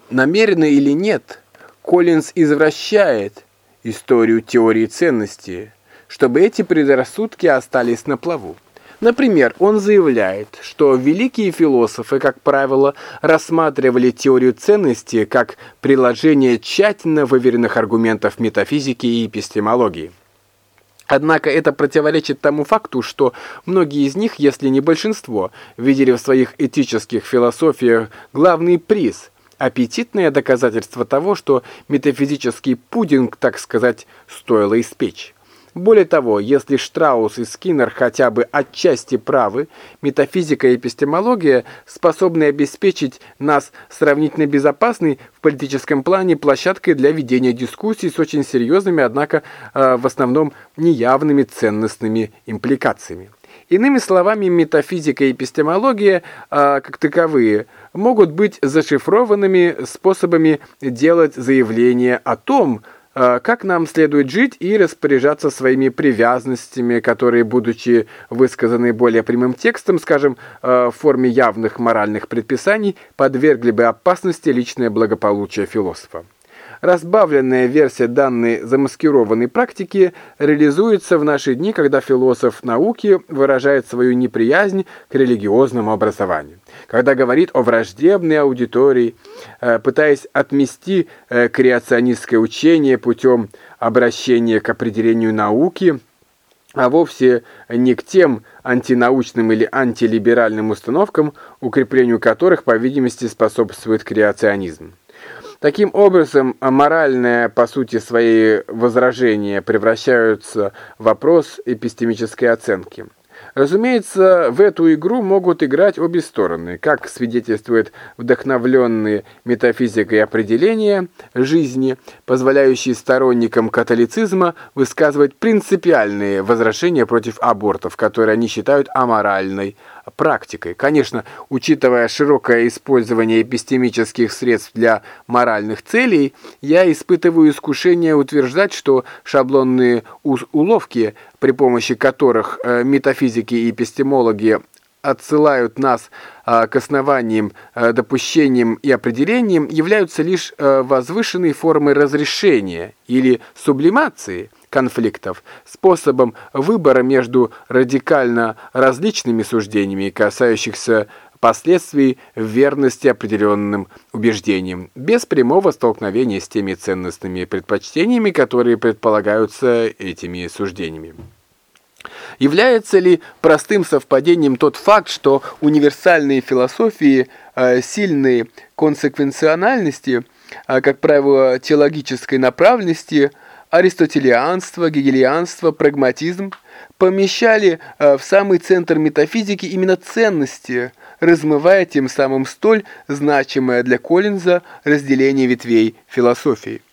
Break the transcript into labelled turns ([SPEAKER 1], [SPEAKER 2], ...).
[SPEAKER 1] Намеренно или нет, Коллинз извращает историю теории ценности, чтобы эти предрассудки остались на плаву. Например, он заявляет, что великие философы, как правило, рассматривали теорию ценности как приложение тщательно выверенных аргументов метафизики и эпистемологии. Однако это противоречит тому факту, что многие из них, если не большинство, видели в своих этических философиях главный приз – аппетитное доказательство того, что метафизический пудинг, так сказать, стоило испечь. Более того, если Штраус и Скиннер хотя бы отчасти правы, метафизика и эпистемология способны обеспечить нас сравнительно безопасной в политическом плане площадкой для ведения дискуссий с очень серьезными, однако в основном неявными ценностными импликациями. Иными словами, метафизика и эпистемология, как таковые, могут быть зашифрованными способами делать заявления о том, как нам следует жить и распоряжаться своими привязанностями, которые, будучи высказаны более прямым текстом, скажем, в форме явных моральных предписаний, подвергли бы опасности личное благополучие философа. Разбавленная версия данной замаскированной практики реализуется в наши дни, когда философ науки выражает свою неприязнь к религиозному образованию. Когда говорит о враждебной аудитории, пытаясь отмести креационистское учение путем обращения к определению науки, а вовсе не к тем антинаучным или антилиберальным установкам, укреплению которых, по видимости, способствует креационизм. Таким образом, моральное, по сути своей, возражения превращаются в вопрос эпистемической оценки. Разумеется, в эту игру могут играть обе стороны, как свидетельствуют вдохновленные метафизикой определения жизни, позволяющие сторонникам католицизма высказывать принципиальные возражения против абортов, которые они считают аморальной практикой. Конечно, учитывая широкое использование эпистемических средств для моральных целей, я испытываю искушение утверждать, что шаблонные уловки, при помощи которых метафизики и эпистемологи отсылают нас к основаниям, допущениям и определениям, являются лишь возвышенной формой разрешения или сублимации конфликтов, способом выбора между радикально различными суждениями, касающихся последствий верности определенным убеждениям, без прямого столкновения с теми ценностными предпочтениями, которые предполагаются этими суждениями. Является ли простым совпадением тот факт, что универсальные философии сильной консеквенциональности, как правило, теологической направленности, аристотелианство, гегелианство, прагматизм, помещали в самый центр метафизики именно ценности, размывая тем самым столь значимое для Коллинза разделение ветвей философии?